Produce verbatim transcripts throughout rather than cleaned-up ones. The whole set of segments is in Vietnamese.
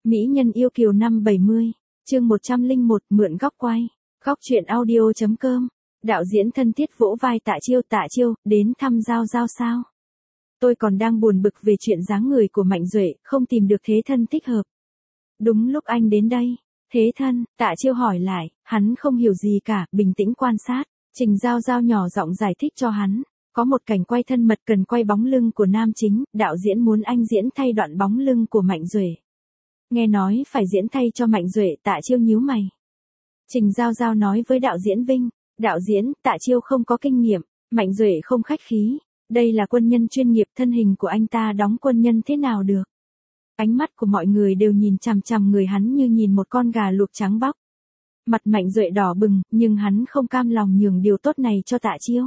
Mỹ nhân yêu kiều năm bảy mươi, chương một trăm lẻ một, mượn góc quay. Góc truyện audio.com. Đạo diễn thân thiết vỗ vai Tạ Chiêu. Tạ Chiêu, đến thăm Giao Giao sao? Tôi còn đang buồn bực về chuyện dáng người của Mạnh Duệ, không tìm được thế thân thích hợp. Đúng lúc anh đến đây. Thế thân, Tạ Chiêu hỏi lại, hắn không hiểu gì cả, bình tĩnh quan sát. Trình Giao Giao nhỏ giọng giải thích cho hắn. Có một cảnh quay thân mật cần quay bóng lưng của nam chính, đạo diễn muốn anh diễn thay đoạn bóng lưng của Mạnh Duệ. Nghe nói phải diễn thay cho Mạnh Duệ, Tạ Chiêu nhíu mày. Trình Giao Giao nói với đạo diễn Vinh, đạo diễn, Tạ Chiêu không có kinh nghiệm, Mạnh Duệ không khách khí, đây là quân nhân chuyên nghiệp, thân hình của anh ta đóng quân nhân thế nào được. Ánh mắt của mọi người đều nhìn chằm chằm người hắn như nhìn một con gà luộc trắng bóc. Mặt Mạnh Duệ đỏ bừng, nhưng hắn không cam lòng nhường điều tốt này cho Tạ Chiêu.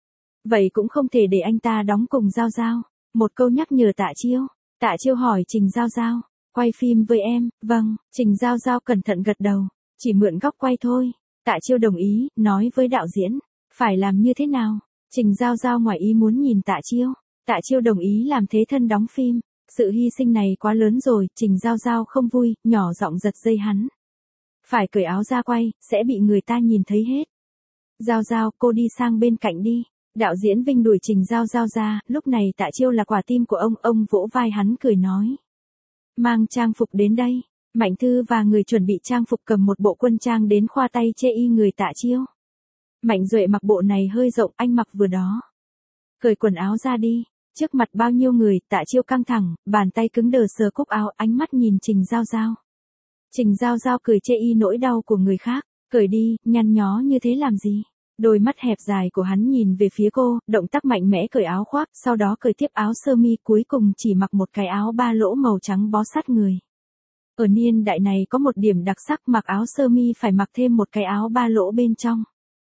Vậy cũng không thể để anh ta đóng cùng Giao Giao. Một câu nhắc nhở Tạ Chiêu. Tạ Chiêu hỏi Trình Giao Giao, quay phim với em? Vâng, Trình Giao Giao cẩn thận gật đầu, chỉ mượn góc quay thôi. Tạ Chiêu đồng ý, nói với đạo diễn, phải làm như thế nào? Trình Giao Giao ngoài ý muốn nhìn Tạ Chiêu. Tạ Chiêu đồng ý làm thế thân đóng phim. Sự hy sinh này quá lớn rồi, Trình Giao Giao không vui, nhỏ giọng giật dây hắn. Phải cởi áo ra quay, sẽ bị người ta nhìn thấy hết. Giao Giao, cô đi sang bên cạnh đi. Đạo diễn Vinh đuổi Trình Giao Giao ra, lúc này Tạ Chiêu là quả tim của ông, ông vỗ vai hắn cười nói. Mang trang phục đến đây. Mạnh Thư và người chuẩn bị trang phục cầm một bộ quân trang đến khoa tay chê y người Tạ Chiêu. Mạnh Duệ mặc bộ này hơi rộng, anh mặc vừa đó. Cởi quần áo ra đi. Trước mặt bao nhiêu người, Tạ Chiêu căng thẳng, bàn tay cứng đờ sờ cúc áo, ánh mắt nhìn Trình Giao Giao. Trình Giao Giao cười chê y nỗi đau của người khác. Cởi đi, nhăn nhó như thế làm gì? Đôi mắt hẹp dài của hắn nhìn về phía cô, động tác mạnh mẽ cởi áo khoác, sau đó cởi tiếp áo sơ mi, cuối cùng chỉ mặc một cái áo ba lỗ màu trắng bó sát người. Ở niên đại này có một điểm đặc sắc, mặc áo sơ mi phải mặc thêm một cái áo ba lỗ bên trong.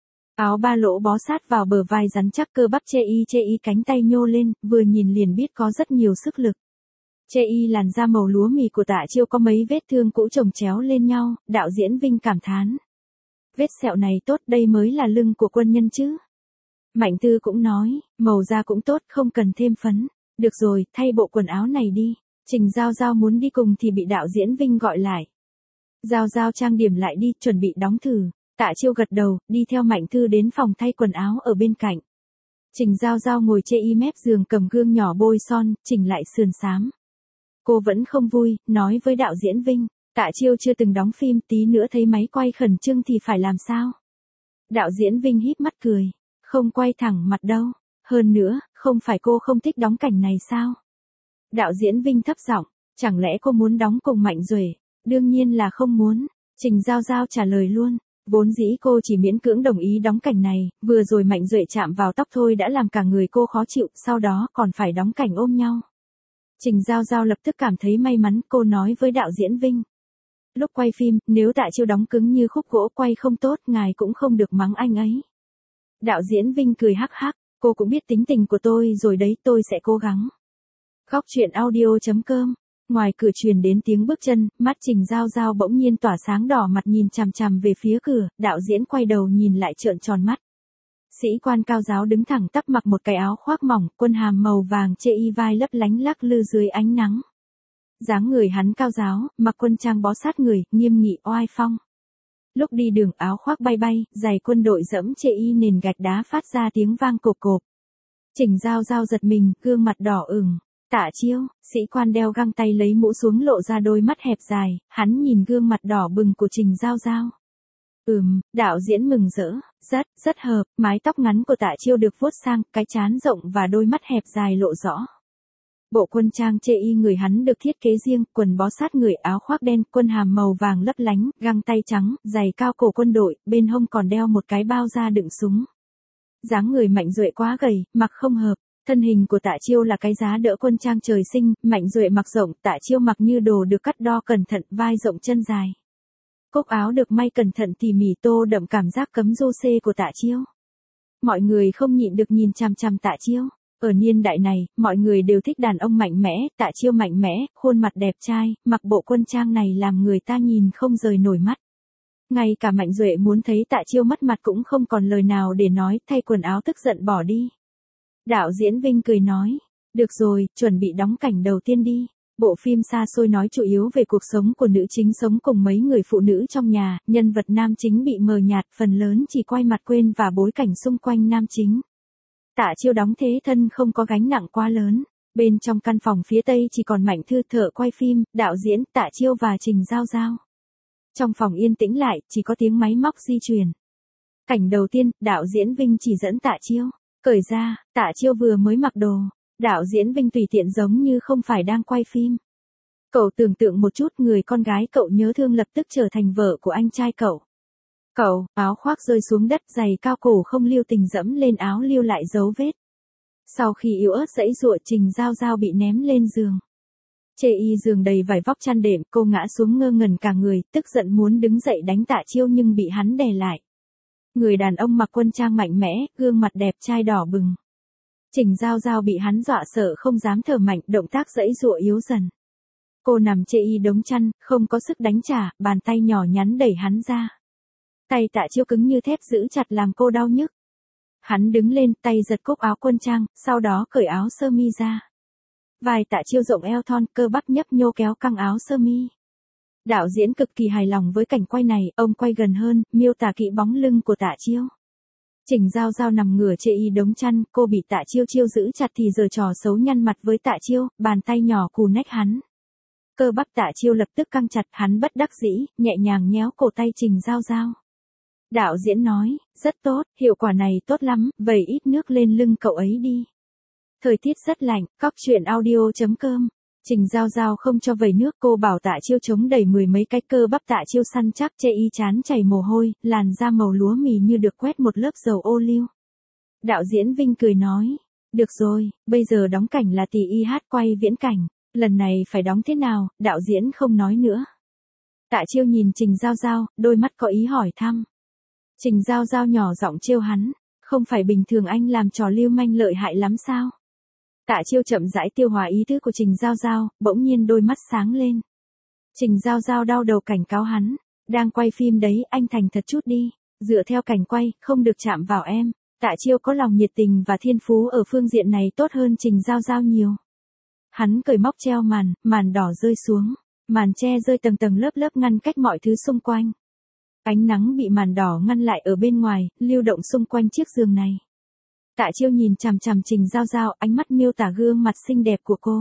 Áo ba lỗ bó sát vào bờ vai rắn chắc, cơ bắp chê y chê y, cánh tay nhô lên, vừa nhìn liền biết có rất nhiều sức lực. Chê y làn da màu lúa mì của Tạ Chiêu có mấy vết thương cũ chồng chéo lên nhau, đạo diễn Vinh cảm thán. Vết sẹo này tốt, đây mới là lưng của quân nhân chứ. Mạnh Tư cũng nói, màu da cũng tốt, không cần thêm phấn. Được rồi, thay bộ quần áo này đi. Trình Giao Giao muốn đi cùng thì bị đạo diễn Vinh gọi lại. Giao Giao trang điểm lại đi, chuẩn bị đóng thử. Tạ Chiêu gật đầu, đi theo Mạnh Thư đến phòng thay quần áo ở bên cạnh. Trình Giao Giao ngồi chê y mép giường cầm gương nhỏ bôi son, chỉnh lại sườn xám. Cô vẫn không vui, nói với đạo diễn Vinh. Tạ Chiêu chưa từng đóng phim, tí nữa thấy máy quay khẩn trương thì phải làm sao? Đạo diễn Vinh híp mắt cười. Không quay thẳng mặt đâu. Hơn nữa, không phải cô không thích đóng cảnh này sao? Đạo diễn Vinh thấp giọng, chẳng lẽ cô muốn đóng cùng Mạnh Duệ? Đương nhiên là không muốn. Trình Giao Giao trả lời luôn. Vốn dĩ cô chỉ miễn cưỡng đồng ý đóng cảnh này, vừa rồi Mạnh Duệ chạm vào tóc thôi đã làm cả người cô khó chịu, sau đó còn phải đóng cảnh ôm nhau. Trình Giao Giao lập tức cảm thấy may mắn, cô nói với đạo diễn Vinh. Lúc quay phim, nếu Tạ Chiêu đóng cứng như khúc gỗ quay không tốt, ngài cũng không được mắng anh ấy. Đạo diễn Vinh cười hắc hắc, cô cũng biết tính tình của tôi rồi đấy, tôi sẽ cố gắng. Góc truyện audio.com. Ngoài cửa truyền đến tiếng bước chân, mắt Trình Giao Giao bỗng nhiên tỏa sáng, đỏ mặt nhìn chằm chằm về phía cửa, đạo diễn quay đầu nhìn lại trợn tròn mắt. Sĩ quan cao giáo đứng thẳng tắp mặc một cái áo khoác mỏng, quân hàm màu vàng chê y vai lấp lánh lắc lư dưới ánh nắng. Dáng người hắn cao giáo, mặc quân trang bó sát người, nghiêm nghị oai phong. Lúc đi đường áo khoác bay bay, giày quân đội dẫm chê y nền gạch đá phát ra tiếng vang cộp cộp. Trình Giao Giao giật mình, gương mặt đỏ ửng. Tạ Chiêu, sĩ quan đeo găng tay lấy mũ xuống lộ ra đôi mắt hẹp dài, hắn nhìn gương mặt đỏ bừng của Trình Giao Giao. Ừm, đạo diễn mừng rỡ, rất, rất hợp, mái tóc ngắn của Tạ Chiêu được vuốt sang, cái trán rộng và đôi mắt hẹp dài lộ rõ. Bộ quân trang chê y người hắn được thiết kế riêng, quần bó sát người, áo khoác đen, quân hàm màu vàng lấp lánh, găng tay trắng, giày cao cổ quân đội, bên hông còn đeo một cái bao da đựng súng. Dáng người Mạnh Duệ quá gầy, mặc không hợp. Thân hình của Tạ Chiêu là cái giá đỡ quân trang trời sinh, Mạnh Duệ mặc rộng, Tạ Chiêu mặc như đồ được cắt đo cẩn thận, vai rộng chân dài. Cúc áo được may cẩn thận tỉ mỉ, tô đậm cảm giác cấm rô xê của Tạ Chiêu. Mọi người không nhịn được nhìn chằm chằm Tạ Chiêu. Ở niên đại này, mọi người đều thích đàn ông mạnh mẽ, Tạ Chiêu mạnh mẽ, khuôn mặt đẹp trai, mặc bộ quân trang này làm người ta nhìn không rời nổi mắt. Ngay cả Mạnh Duệ muốn thấy Tạ Chiêu mất mặt cũng không còn lời nào để nói, thay quần áo tức giận bỏ đi. Đạo diễn Vinh cười nói, được rồi, chuẩn bị đóng cảnh đầu tiên đi. Bộ phim xa xôi nói chủ yếu về cuộc sống của nữ chính sống cùng mấy người phụ nữ trong nhà, nhân vật nam chính bị mờ nhạt, phần lớn chỉ quay mặt quên và bối cảnh xung quanh nam chính. Tạ Chiêu đóng thế thân không có gánh nặng quá lớn. Bên trong căn phòng phía tây chỉ còn Mạnh Thư thợ quay phim, đạo diễn, Tạ Chiêu và Trình Giao Giao. Trong phòng yên tĩnh lại, chỉ có tiếng máy móc di chuyển. Cảnh đầu tiên, đạo diễn Vinh chỉ dẫn Tạ Chiêu. Cởi ra, Tạ Chiêu vừa mới mặc đồ. Đạo diễn Vinh tùy tiện giống như không phải đang quay phim. Cậu tưởng tượng một chút người con gái cậu nhớ thương lập tức trở thành vợ của anh trai cậu. Cậu, áo khoác rơi xuống đất, giày cao cổ không lưu tình dẫm lên áo lưu lại dấu vết. Sau khi yếu ớt giãy giụa, Trình Giao Giao bị ném lên giường. Chê y giường đầy vải vóc chăn đệm, cô ngã xuống ngơ ngẩn cả người, tức giận muốn đứng dậy đánh Tạ Chiêu nhưng bị hắn đè lại. Người đàn ông mặc quân trang mạnh mẽ, gương mặt đẹp trai đỏ bừng. Trình Giao Giao bị hắn dọa sợ không dám thở mạnh, động tác giãy giụa yếu dần. Cô nằm chê y đống chăn, không có sức đánh trả, bàn tay nhỏ nhắn đẩy hắn ra. Tay Tạ Chiêu cứng như thép giữ chặt làm cô đau nhức. Hắn đứng lên, tay giật cúc áo quân trang, sau đó cởi áo sơ mi ra. Vai Tạ Chiêu rộng eo thon, cơ bắp nhấp nhô kéo căng áo sơ mi. Đạo diễn cực kỳ hài lòng với cảnh quay này, ông quay gần hơn, miêu tả kỹ bóng lưng của Tạ Chiêu. Trình Giao Giao nằm ngửa chê y đống chăn, cô bị Tạ Chiêu chiêu giữ chặt thì giở trò xấu nhăn mặt với Tạ Chiêu, bàn tay nhỏ cù nách hắn. Cơ bắp Tạ Chiêu lập tức căng chặt, hắn bất đắc dĩ, nhẹ nhàng nhéo cổ tay Trình Giao Giao. Đạo diễn nói, rất tốt, hiệu quả này tốt lắm, vẩy ít nước lên lưng cậu ấy đi. Thời tiết rất lạnh, cóc truyện audio chấm com. Trình Giao Giao không cho vẩy nước, cô bảo Tạ Chiêu chống đẩy mười mấy cái, cơ bắp Tạ Chiêu săn chắc, chê y chán chảy mồ hôi, làn da màu lúa mì như được quét một lớp dầu ô liu. Đạo diễn Vinh cười nói, được rồi, bây giờ đóng cảnh là tỷ y hát quay viễn cảnh, lần này phải đóng thế nào, đạo diễn không nói nữa. Tạ Chiêu nhìn Trình Giao Giao, đôi mắt có ý hỏi thăm. Trình Giao Giao nhỏ giọng trêu hắn, không phải bình thường anh làm trò lưu manh lợi hại lắm sao? Tạ Chiêu chậm rãi tiêu hóa ý tứ của Trình Giao Giao, bỗng nhiên đôi mắt sáng lên. Trình Giao Giao đau đầu cảnh cáo hắn, đang quay phim đấy, anh thành thật chút đi, dựa theo cảnh quay, không được chạm vào em. Tạ Chiêu có lòng nhiệt tình và thiên phú ở phương diện này tốt hơn Trình Giao Giao nhiều. Hắn cởi móc treo màn, màn đỏ rơi xuống, màn che rơi tầng tầng lớp lớp ngăn cách mọi thứ xung quanh. Ánh nắng bị màn đỏ ngăn lại ở bên ngoài, lưu động xung quanh chiếc giường này. Tạ Chiêu nhìn chằm chằm Trình Giao Giao, ánh mắt miêu tả gương mặt xinh đẹp của cô.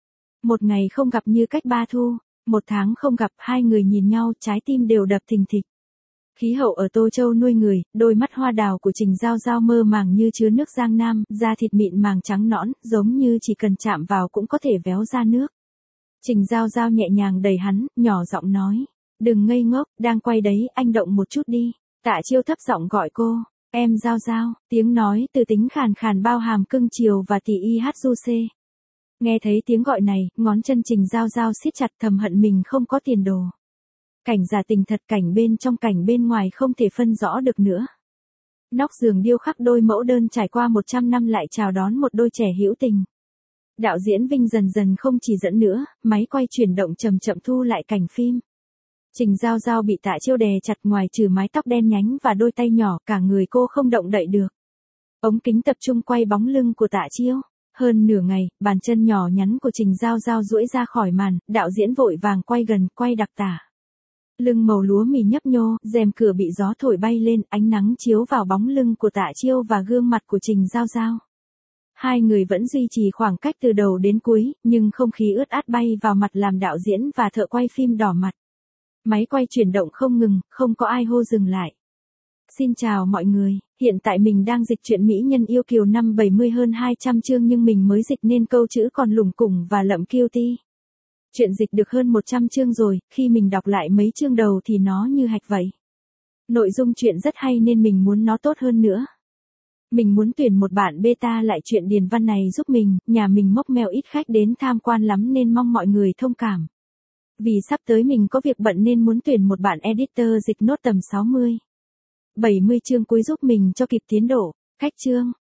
Một ngày không gặp như cách ba thu, một tháng không gặp, hai người nhìn nhau, trái tim đều đập thình thịch. Khí hậu ở Tô Châu nuôi người, đôi mắt hoa đào của Trình Giao Giao mơ màng như chứa nước Giang Nam, da thịt mịn màng trắng nõn, giống như chỉ cần chạm vào cũng có thể véo ra nước. Trình Giao Giao nhẹ nhàng đẩy hắn, nhỏ giọng nói, đừng ngây ngốc, đang quay đấy, anh động một chút đi. Tạ Chiêu thấp giọng gọi cô, em Giao Giao, tiếng nói từ tính khàn khàn bao hàm cưng chiều và tỉ y hát du xê. Nghe thấy tiếng gọi này, ngón chân Trình Giao Giao siết chặt, thầm hận mình không có tiền đồ. Cảnh giả tình thật, cảnh bên trong cảnh bên ngoài không thể phân rõ được nữa. Nóc giường điêu khắc đôi mẫu đơn trải qua một trăm năm lại chào đón một đôi trẻ hữu tình. Đạo diễn Vinh dần dần không chỉ dẫn nữa, máy quay chuyển động chậm chậm thu lại cảnh phim. Trình Giao Giao bị Tạ Chiêu đè chặt, ngoài trừ mái tóc đen nhánh và đôi tay nhỏ, cả người cô không động đậy được. Ống kính tập trung quay bóng lưng của Tạ Chiêu. Hơn nửa ngày, bàn chân nhỏ nhắn của Trình Giao Giao duỗi ra khỏi màn, đạo diễn vội vàng quay gần, quay đặc tả. Lưng màu lúa mì nhấp nhô, rèm cửa bị gió thổi bay lên, ánh nắng chiếu vào bóng lưng của Tạ Chiêu và gương mặt của Trình Giao Giao. Hai người vẫn duy trì khoảng cách từ đầu đến cuối, nhưng không khí ướt át bay vào mặt làm đạo diễn và thợ quay phim đỏ mặt. Máy quay chuyển động không ngừng, không có ai hô dừng lại. Xin chào mọi người, hiện tại mình đang dịch truyện Mỹ Nhân Yêu Kiều năm bảy mươi hơn hai trăm chương nhưng mình mới dịch nên câu chữ còn lủng củng và lậm guilty. Chuyện dịch được hơn một trăm chương rồi, khi mình đọc lại mấy chương đầu thì nó như hạch vậy. Nội dung chuyện rất hay nên mình muốn nó tốt hơn nữa. Mình muốn tuyển một bạn beta lại chuyện điền văn này giúp mình, nhà mình mốc meo ít khách đến tham quan lắm nên mong mọi người thông cảm. Vì sắp tới mình có việc bận nên muốn tuyển một bạn editor dịch nốt tầm sáu mươi, bảy mươi chương cuối giúp mình cho kịp tiến độ. Cách chương,